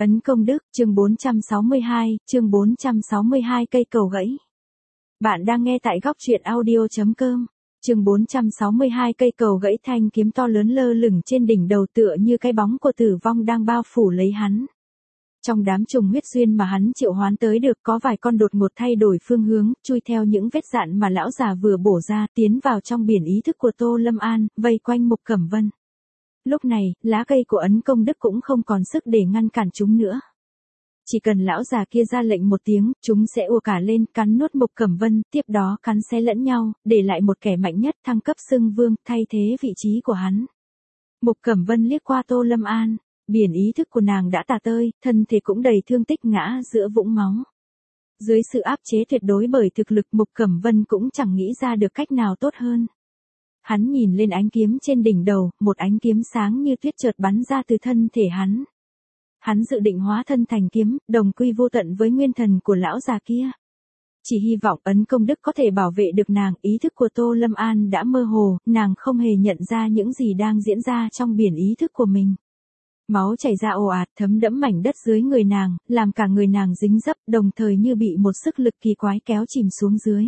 Ấn Công Đức, chương 462, cây cầu gãy. Bạn đang nghe tại góc truyện audio.com. Chương 462 cây cầu gãy, thanh kiếm to lớn lơ lửng trên đỉnh đầu tựa như cái bóng của tử vong đang bao phủ lấy hắn. Trong đám trùng huyết duyên mà hắn triệu hoán tới được, có vài con đột ngột thay đổi phương hướng, chui theo những vết dạn mà lão già vừa bổ ra, tiến vào trong biển ý thức của Tô Lâm An, vây quanh Mục Cẩm Vân. Lúc này, lá cây của Ấn Công Đức cũng không còn sức để ngăn cản chúng nữa. Chỉ cần lão già kia ra lệnh một tiếng, chúng sẽ ùa cả lên, cắn nuốt Mục Cẩm Vân, tiếp đó cắn xé lẫn nhau, để lại một kẻ mạnh nhất thăng cấp xưng vương, thay thế vị trí của hắn. Mục Cẩm Vân liếc qua Tô Lâm An, biển ý thức của nàng đã tả tơi, thân thể cũng đầy thương tích ngã giữa vũng máu. Dưới sự áp chế tuyệt đối bởi thực lực, Mục Cẩm Vân cũng chẳng nghĩ ra được cách nào tốt hơn. Hắn nhìn lên ánh kiếm trên đỉnh đầu, một ánh kiếm sáng như tuyết chợt bắn ra từ thân thể hắn. Hắn dự định hóa thân thành kiếm, đồng quy vô tận với nguyên thần của lão già kia. Chỉ hy vọng Ấn Công Đức có thể bảo vệ được nàng. Ý thức của Tô Lâm An đã mơ hồ, nàng không hề nhận ra những gì đang diễn ra trong biển ý thức của mình. Máu chảy ra ồ ạt, thấm đẫm mảnh đất dưới người nàng, làm cả người nàng dính dấp, đồng thời như bị một sức lực kỳ quái kéo chìm xuống dưới.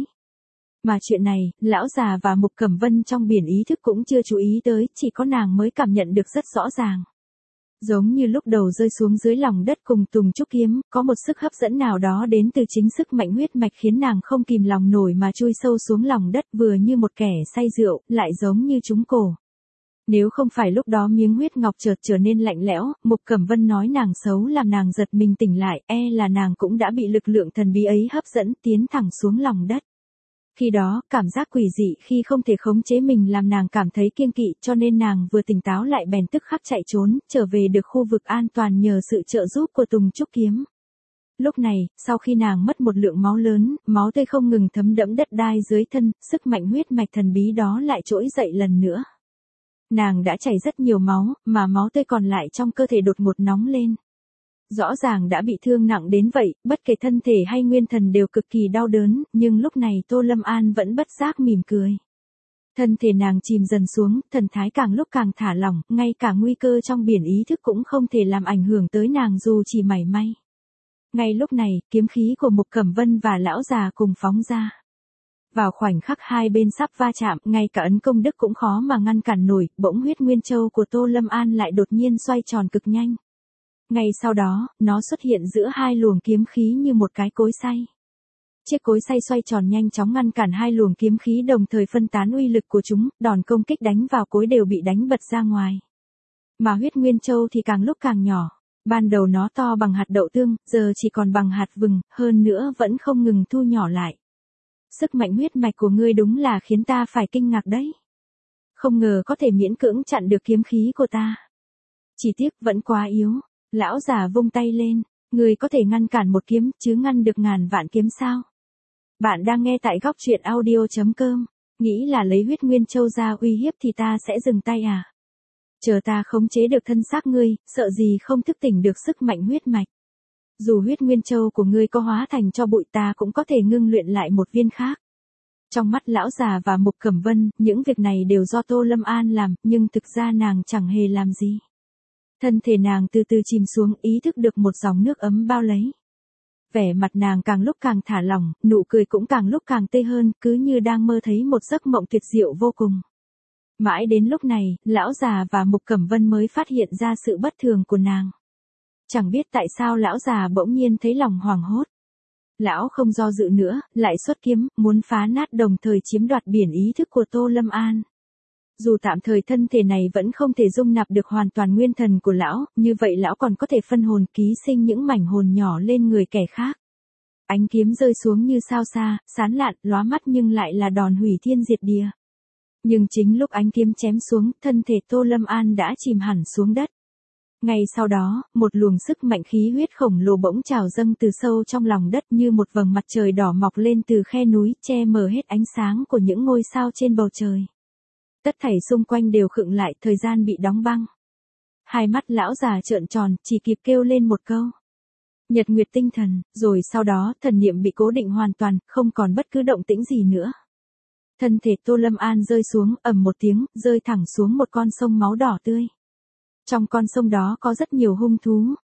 Mà chuyện này, lão già và Mục Cẩm Vân trong biển ý thức cũng chưa chú ý tới, chỉ có nàng mới cảm nhận được rất rõ ràng. Giống như lúc đầu rơi xuống dưới lòng đất cùng Tùng Trúc Kiếm, có một sức hấp dẫn nào đó đến từ chính sức mạnh huyết mạch khiến nàng không kìm lòng nổi mà chui sâu xuống lòng đất, vừa như một kẻ say rượu, lại giống như trúng cổ. Nếu không phải lúc đó miếng huyết ngọc chợt trở nên lạnh lẽo, Mục Cẩm Vân nói nàng xấu làm nàng giật mình tỉnh lại, là nàng cũng đã bị lực lượng thần bí ấy hấp dẫn tiến thẳng xuống lòng đất. Khi đó, cảm giác quỷ dị khi không thể khống chế mình làm nàng cảm thấy kiêng kỵ, cho nên nàng vừa tỉnh táo lại bèn tức khắc chạy trốn, trở về được khu vực an toàn nhờ sự trợ giúp của Tùng Trúc Kiếm. Lúc này, sau khi nàng mất một lượng máu lớn, máu tươi không ngừng thấm đẫm đất đai dưới thân, sức mạnh huyết mạch thần bí đó lại trỗi dậy lần nữa. Nàng đã chảy rất nhiều máu, mà máu tươi còn lại trong cơ thể đột ngột nóng lên. Rõ ràng đã bị thương nặng đến vậy, bất kể thân thể hay nguyên thần đều cực kỳ đau đớn, nhưng lúc này Tô Lâm An vẫn bất giác mỉm cười. Thân thể nàng chìm dần xuống, thần thái càng lúc càng thả lỏng, ngay cả nguy cơ trong biển ý thức cũng không thể làm ảnh hưởng tới nàng dù chỉ mảy may. Ngay lúc này, kiếm khí của Mục Cẩm Vân và lão già cùng phóng ra. Vào khoảnh khắc hai bên sắp va chạm, ngay cả Ấn Công Đức cũng khó mà ngăn cản nổi, bỗng huyết nguyên châu của Tô Lâm An lại đột nhiên xoay tròn cực nhanh. Ngay sau đó, nó xuất hiện giữa hai luồng kiếm khí như một cái cối xay. Chiếc cối xay xoay tròn nhanh chóng ngăn cản hai luồng kiếm khí đồng thời phân tán uy lực của chúng, đòn công kích đánh vào cối đều bị đánh bật ra ngoài. Mà huyết nguyên châu thì càng lúc càng nhỏ. Ban đầu nó to bằng hạt đậu tương, giờ chỉ còn bằng hạt vừng, hơn nữa vẫn không ngừng thu nhỏ lại. Sức mạnh huyết mạch của ngươi đúng là khiến ta phải kinh ngạc đấy. Không ngờ có thể miễn cưỡng chặn được kiếm khí của ta. Chỉ tiếc vẫn quá yếu. Lão già vung tay lên, người có thể ngăn cản một kiếm, chứ ngăn được ngàn vạn kiếm sao? Bạn đang nghe tại góc truyện audio.com, nghĩ là lấy huyết nguyên châu ra uy hiếp thì ta sẽ dừng tay à? Chờ ta khống chế được thân xác ngươi, sợ gì không thức tỉnh được sức mạnh huyết mạch. Dù huyết nguyên châu của ngươi có hóa thành cho bụi ta cũng có thể ngưng luyện lại một viên khác. Trong mắt lão già và Mục Cẩm Vân, những việc này đều do Tô Lâm An làm, nhưng thực ra nàng chẳng hề làm gì. Thân thể nàng từ từ chìm xuống, ý thức được một dòng nước ấm bao lấy. Vẻ mặt nàng càng lúc càng thả lỏng, nụ cười cũng càng lúc càng tươi hơn, cứ như đang mơ thấy một giấc mộng tuyệt diệu vô cùng. Mãi đến lúc này, lão già và Mục Cẩm Vân mới phát hiện ra sự bất thường của nàng. Chẳng biết tại sao lão già bỗng nhiên thấy lòng hoảng hốt. Lão không do dự nữa, lại xuất kiếm, muốn phá nát đồng thời chiếm đoạt biển ý thức của Tô Lâm An. Dù tạm thời thân thể này vẫn không thể dung nạp được hoàn toàn nguyên thần của lão, như vậy lão còn có thể phân hồn ký sinh những mảnh hồn nhỏ lên người kẻ khác. Ánh kiếm rơi xuống như sao xa, sán lạn, lóa mắt nhưng lại là đòn hủy thiên diệt địa. Nhưng chính lúc ánh kiếm chém xuống, thân thể Tô Lâm An đã chìm hẳn xuống đất. Ngay sau đó, một luồng sức mạnh khí huyết khổng lồ bỗng trào dâng từ sâu trong lòng đất như một vầng mặt trời đỏ mọc lên từ khe núi, che mờ hết ánh sáng của những ngôi sao trên bầu trời. Tất thảy xung quanh đều khựng lại, thời gian bị đóng băng. Hai mắt lão già trợn tròn, chỉ kịp kêu lên một câu. Nhật nguyệt tinh thần, rồi sau đó thần niệm bị cố định hoàn toàn, không còn bất cứ động tĩnh gì nữa. Thân thể Tô Lâm An rơi xuống, ầm một tiếng, rơi thẳng xuống một con sông máu đỏ tươi. Trong con sông đó có rất nhiều hung thú.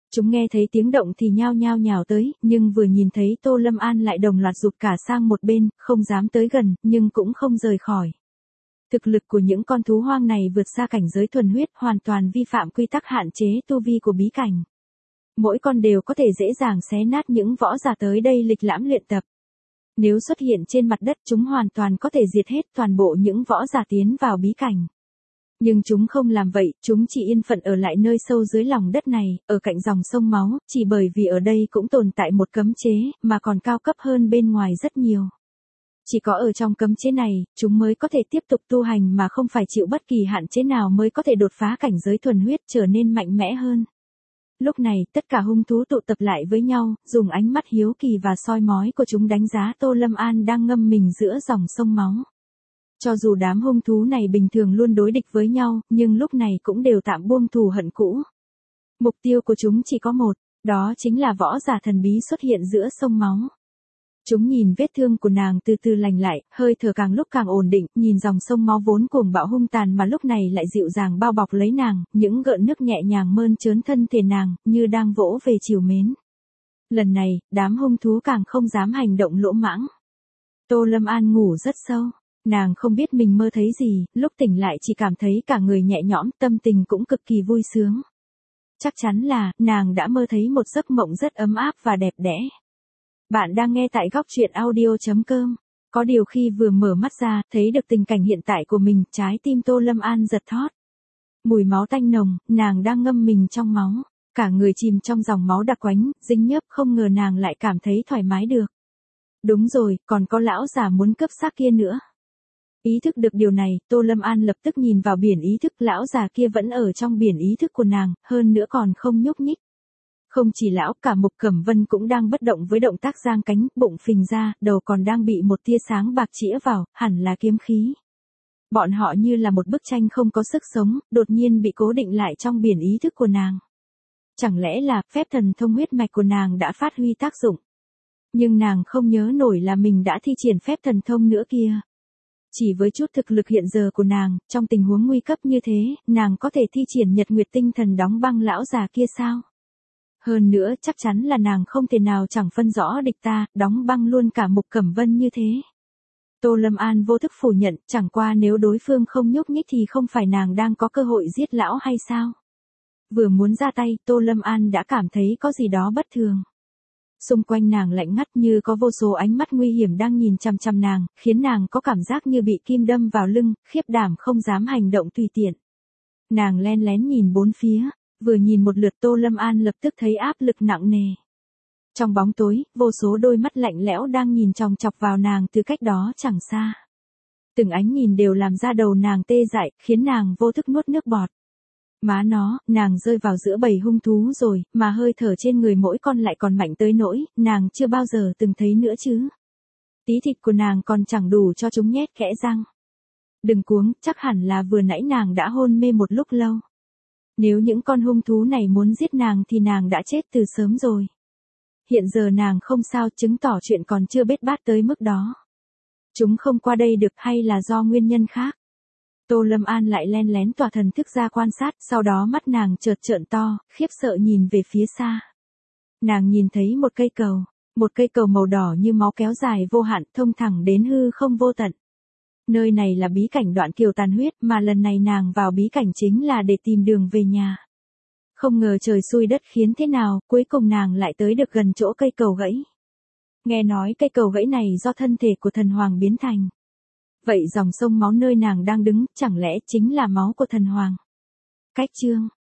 Chúng nghe thấy tiếng động thì nhao nhao nhào tới, nhưng vừa nhìn thấy Tô Lâm An lại đồng loạt rụt cả sang một bên, không dám tới gần, nhưng cũng không rời khỏi. Thực lực của những con thú hoang này vượt xa cảnh giới thuần huyết, hoàn toàn vi phạm quy tắc hạn chế tu vi của bí cảnh. Mỗi con đều có thể dễ dàng xé nát những võ giả tới đây lịch lãm luyện tập. Nếu xuất hiện trên mặt đất chúng hoàn toàn có thể diệt hết toàn bộ những võ giả tiến vào bí cảnh. Nhưng chúng không làm vậy, chúng chỉ yên phận ở lại nơi sâu dưới lòng đất này, ở cạnh dòng sông máu, chỉ bởi vì ở đây cũng tồn tại một cấm chế, mà còn cao cấp hơn bên ngoài rất nhiều. Chỉ có ở trong cấm chế này, chúng mới có thể tiếp tục tu hành mà không phải chịu bất kỳ hạn chế nào mới có thể đột phá cảnh giới thuần huyết trở nên mạnh mẽ hơn. Lúc này, tất cả hung thú tụ tập lại với nhau, dùng ánh mắt hiếu kỳ và soi mói của chúng đánh giá Tô Lâm An đang ngâm mình giữa dòng sông máu. Cho dù đám hung thú này bình thường luôn đối địch với nhau, nhưng lúc này cũng đều tạm buông thù hận cũ. Mục tiêu của chúng chỉ có một, đó chính là võ giả thần bí xuất hiện giữa sông máu. Chúng nhìn vết thương của nàng từ từ lành lại, hơi thở càng lúc càng ổn định, nhìn dòng sông máu vốn cuồng bạo hung tàn mà lúc này lại dịu dàng bao bọc lấy nàng, những gợn nước nhẹ nhàng mơn trớn thân thể nàng, như đang vỗ về trìu mến. Lần này, đám hung thú càng không dám hành động lỗ mãng. Tô Lâm An ngủ rất sâu, nàng không biết mình mơ thấy gì, lúc tỉnh lại chỉ cảm thấy cả người nhẹ nhõm, tâm tình cũng cực kỳ vui sướng. Chắc chắn là, nàng đã mơ thấy một giấc mộng rất ấm áp và đẹp đẽ. Bạn đang nghe tại góc truyện audio.com. Có điều khi vừa mở mắt ra, thấy được tình cảnh hiện tại của mình, trái tim Tô Lâm An giật thót. Mùi máu tanh nồng, nàng đang ngâm mình trong máu. Cả người chìm trong dòng máu đặc quánh, dính nhớp, không ngờ nàng lại cảm thấy thoải mái được. Đúng rồi, còn có lão già muốn cướp xác kia nữa. Ý thức được điều này, Tô Lâm An lập tức nhìn vào biển ý thức, lão già kia vẫn ở trong biển ý thức của nàng, hơn nữa còn không nhúc nhích. Không chỉ lão, cả Mục Cẩm Vân cũng đang bất động với động tác giang cánh, bụng phình ra, đầu còn đang bị một tia sáng bạc chĩa vào, hẳn là kiếm khí. Bọn họ như là một bức tranh không có sức sống, đột nhiên bị cố định lại trong biển ý thức của nàng. Chẳng lẽ là phép thần thông huyết mạch của nàng đã phát huy tác dụng? Nhưng nàng không nhớ nổi là mình đã thi triển phép thần thông nữa kia. Chỉ với chút thực lực hiện giờ của nàng, trong tình huống nguy cấp như thế, nàng có thể thi triển Nhật Nguyệt Tinh Thần đóng băng lão già kia sao? Hơn nữa chắc chắn là nàng không thể nào chẳng phân rõ địch ta, đóng băng luôn cả Mục Cẩm Vân như thế. Tô Lâm An vô thức phủ nhận, chẳng qua nếu đối phương không nhúc nhích thì không phải nàng đang có cơ hội giết lão hay sao? Vừa muốn ra tay, Tô Lâm An đã cảm thấy có gì đó bất thường. Xung quanh nàng lạnh ngắt như có vô số ánh mắt nguy hiểm đang nhìn chằm chằm nàng, khiến nàng có cảm giác như bị kim đâm vào lưng, khiếp đảm không dám hành động tùy tiện. Nàng len lén nhìn bốn phía, vừa nhìn một lượt Tô Lâm An lập tức thấy áp lực nặng nề. Trong bóng tối, vô số đôi mắt lạnh lẽo đang nhìn chòng chọc vào nàng từ cách đó chẳng xa. Từng ánh nhìn đều làm da đầu nàng tê dại, khiến nàng vô thức nuốt nước bọt. Má nó, nàng rơi vào giữa bầy hung thú rồi, mà hơi thở trên người mỗi con lại còn mạnh tới nỗi, nàng chưa bao giờ từng thấy nữa chứ. Tí thịt của nàng còn chẳng đủ cho chúng nhét kẽ răng. Đừng cuống, chắc hẳn là vừa nãy nàng đã hôn mê một lúc lâu. Nếu những con hung thú này muốn giết nàng thì nàng đã chết từ sớm rồi. Hiện giờ nàng không sao, chứng tỏ chuyện còn chưa bết bát tới mức đó. Chúng không qua đây được hay là do nguyên nhân khác? Tô Lâm An lại len lén tỏa thần thức ra quan sát, sau đó mắt nàng chợt trợn to, khiếp sợ nhìn về phía xa. Nàng nhìn thấy một cây cầu màu đỏ như máu kéo dài vô hạn, thông thẳng đến hư không vô tận. Nơi này là bí cảnh Đoạn Kiều tàn huyết, mà lần này nàng vào bí cảnh chính là để tìm đường về nhà. Không ngờ trời xui đất khiến thế nào, cuối cùng nàng lại tới được gần chỗ cây cầu gãy. Nghe nói cây cầu gãy này do thân thể của thần hoàng biến thành. Vậy dòng sông máu nơi nàng đang đứng, chẳng lẽ chính là máu của thần hoàng? Cách chương